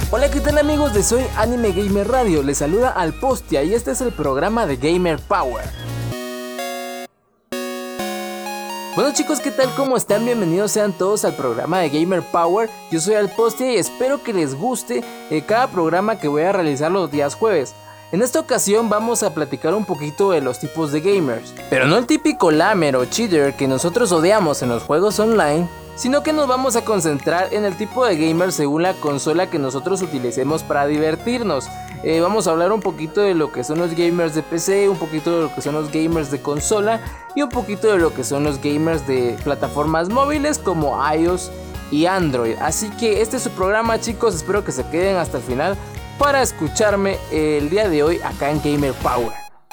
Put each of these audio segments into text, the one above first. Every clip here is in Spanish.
Hola, ¿qué tal amigos de Soy Anime Gamer Radio? Les saluda Alpostia y este es el programa de Gamer Power. Bueno chicos, ¿qué tal? ¿Cómo están? Bienvenidos sean todos al programa de Gamer Power. Yo soy Alpostia y espero que les guste cada programa que voy a realizar los días jueves. En esta ocasión vamos a platicar un poquito de los tipos de gamers, pero no el típico lamer o cheater que nosotros odiamos en los juegos online, sino que nos vamos a concentrar en el tipo de gamer según la consola que nosotros utilicemos para divertirnos. Vamos a hablar un poquito de lo que son los gamers de PC, un poquito de lo que son los gamers de consola y un poquito de lo que son los gamers de plataformas móviles como iOS y Android. Así que este es su programa chicos, espero que se queden hasta el final para escucharme el día de hoy acá en Gamer Power.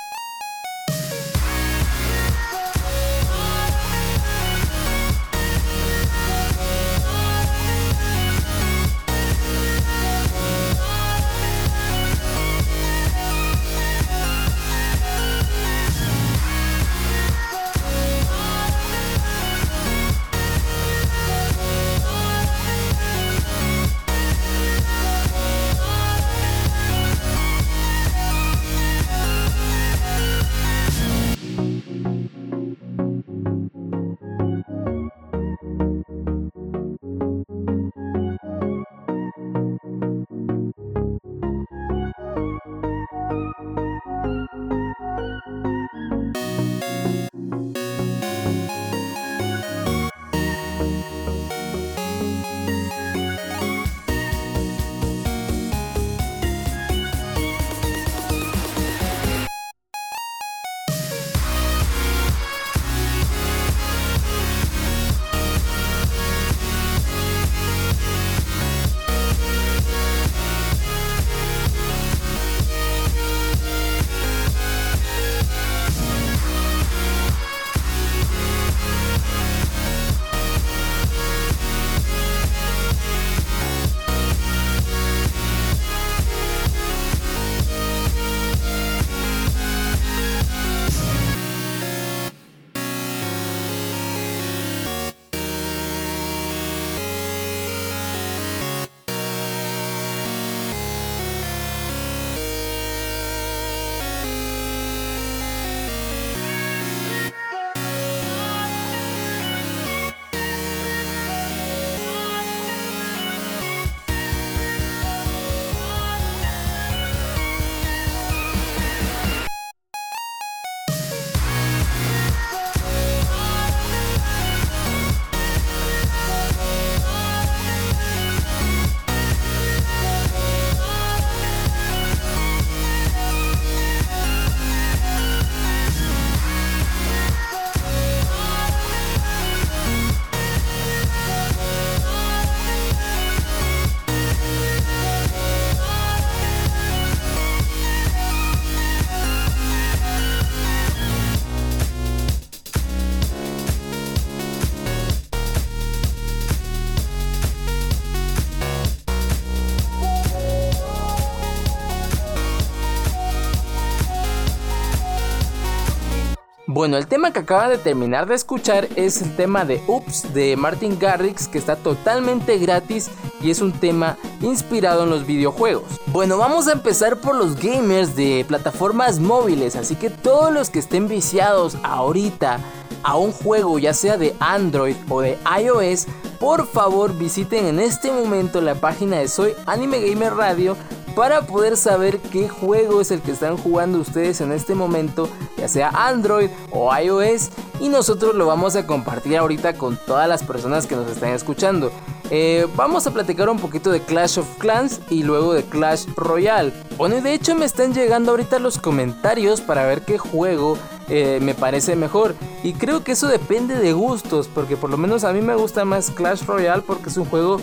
Bueno, el tema que acaba de terminar de escuchar es el tema de Oops de Martin Garrix, que está totalmente gratis y es un tema inspirado en los videojuegos. Bueno, vamos a empezar por los gamers de plataformas móviles, así que todos los que estén viciados ahorita a un juego, ya sea de Android o de iOS, por favor visiten en este momento la página de Soy Anime Gamer Radio para poder saber qué juego es el que están jugando ustedes en este momento, ya sea Android o iOS, y nosotros lo vamos a compartir ahorita con todas las personas que nos están escuchando. Vamos a platicar un poquito de Clash of Clans y luego de Clash Royale. Bueno, y de hecho me están llegando ahorita los comentarios para ver qué juego me parece mejor, y creo que eso depende de gustos, porque por lo menos a mí me gusta más Clash Royale porque es un juego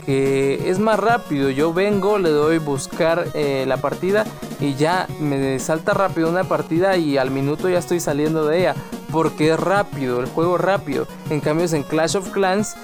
que es más rápido. Yo vengo, le doy buscar la partida y ya me salta rápido una partida y al minuto ya estoy saliendo de ella, porque es rápido, el juego es rápido. En cambio en Clash of Clans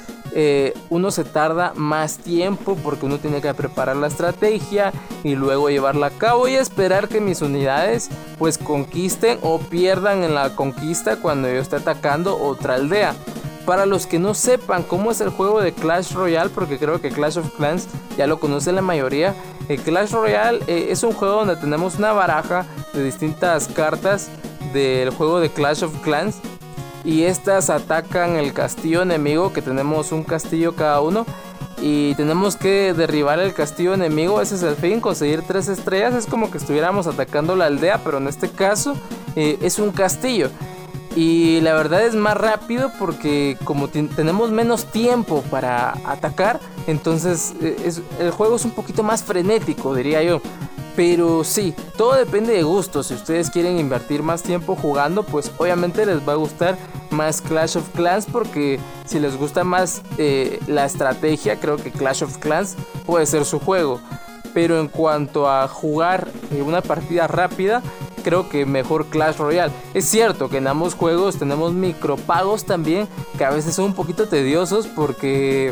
uno se tarda más tiempo porque uno tiene que preparar la estrategia y luego llevarla a cabo y esperar que mis unidades pues conquisten o pierdan en la conquista cuando yo esté atacando otra aldea. Para los que no sepan cómo es el juego de Clash Royale, porque creo que Clash of Clans ya lo conocen la mayoría, Clash Royale es un juego donde tenemos una baraja de distintas cartas del juego de Clash of Clans, y estas atacan el castillo enemigo, que tenemos un castillo cada uno, y tenemos que derribar el castillo enemigo. Ese es el fin, conseguir 3 estrellas. Es como que estuviéramos atacando la aldea, pero en este caso es un castillo. Y la verdad es más rápido porque como tenemos menos tiempo para atacar, entonces el juego es un poquito más frenético, diría yo. Pero sí, todo depende de gusto. Si ustedes quieren invertir más tiempo jugando, pues obviamente les va a gustar más Clash of Clans, porque si les gusta más la estrategia, creo que Clash of Clans puede ser su juego. Pero en cuanto a jugar una partida rápida, creo que mejor Clash Royale. Es cierto que en ambos juegos tenemos micropagos también, que a veces son un poquito tediosos porque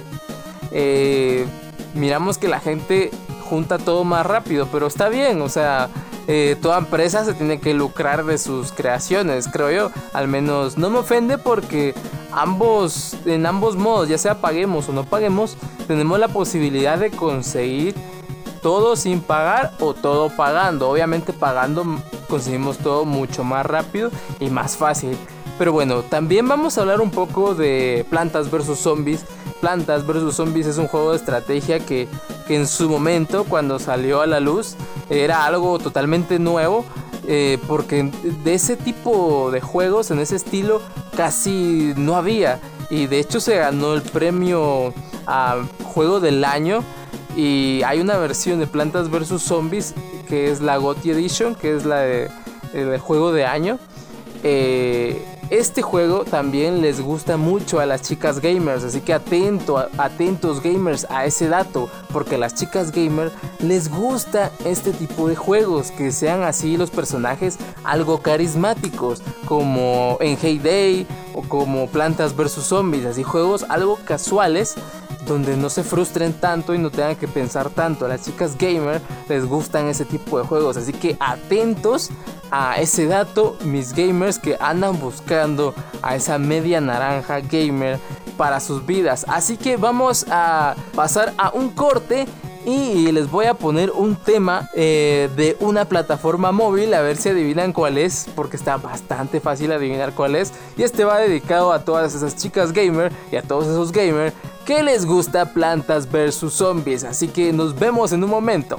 miramos que la gente junta todo más rápido, pero está bien, o sea, toda empresa se tiene que lucrar de sus creaciones, creo yo. Al menos no me ofende porque en ambos modos, ya sea paguemos o no paguemos, tenemos la posibilidad de conseguir todo sin pagar o todo pagando. Obviamente pagando conseguimos todo mucho más rápido y más fácil. Pero bueno, también vamos a hablar un poco de Plantas vs Zombies. Plantas vs Zombies es un juego de estrategia que en su momento, cuando salió a la luz, era algo totalmente nuevo, porque de ese tipo de juegos, en ese estilo, casi no había. Y de hecho se ganó el premio a Juego del Año. Y hay una versión de Plantas vs Zombies que es la GOTY Edition, que es la de Juego de Año. Este juego también les gusta mucho a las chicas gamers, así que atentos gamers a ese dato, porque a las chicas gamers les gusta este tipo de juegos, que sean así los personajes algo carismáticos, como en Hay Day o como Plantas vs Zombies, así juegos algo casuales, donde no se frustren tanto y no tengan que pensar tanto. A las chicas gamer les gustan ese tipo de juegos, así que atentos a ese dato, mis gamers que andan buscando a esa media naranja gamer para sus vidas. Así que vamos a pasar a un corte y les voy a poner un tema de una plataforma móvil, a ver si adivinan cuál es, porque está bastante fácil adivinar cuál es. Y este va dedicado a todas esas chicas gamer y a todos esos gamers que les gusta Plantas vs Zombies. Así que nos vemos en un momento.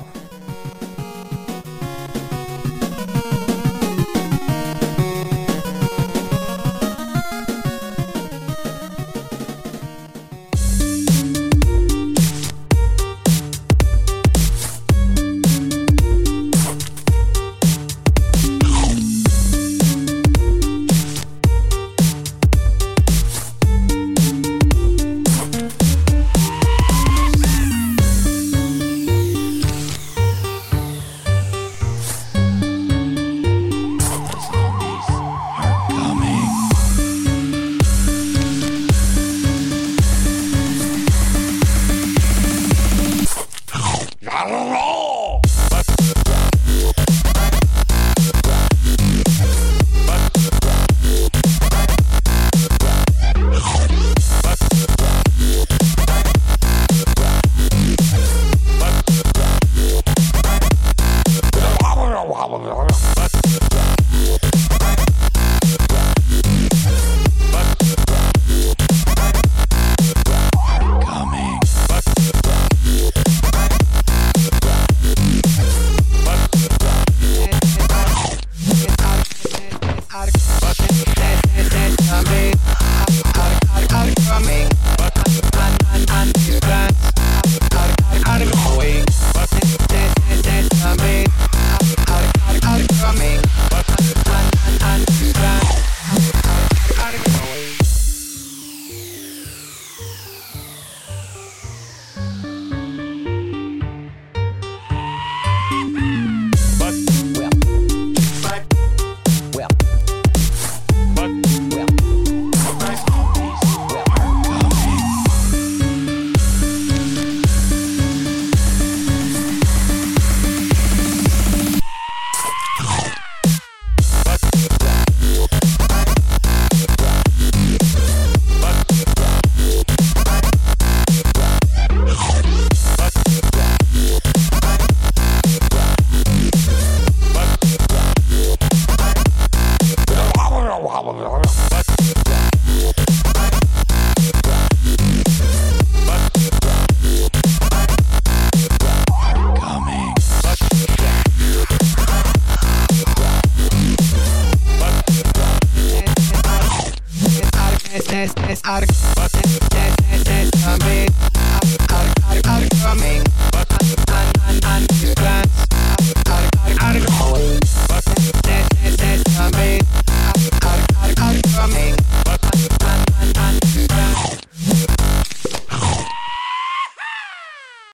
Arc.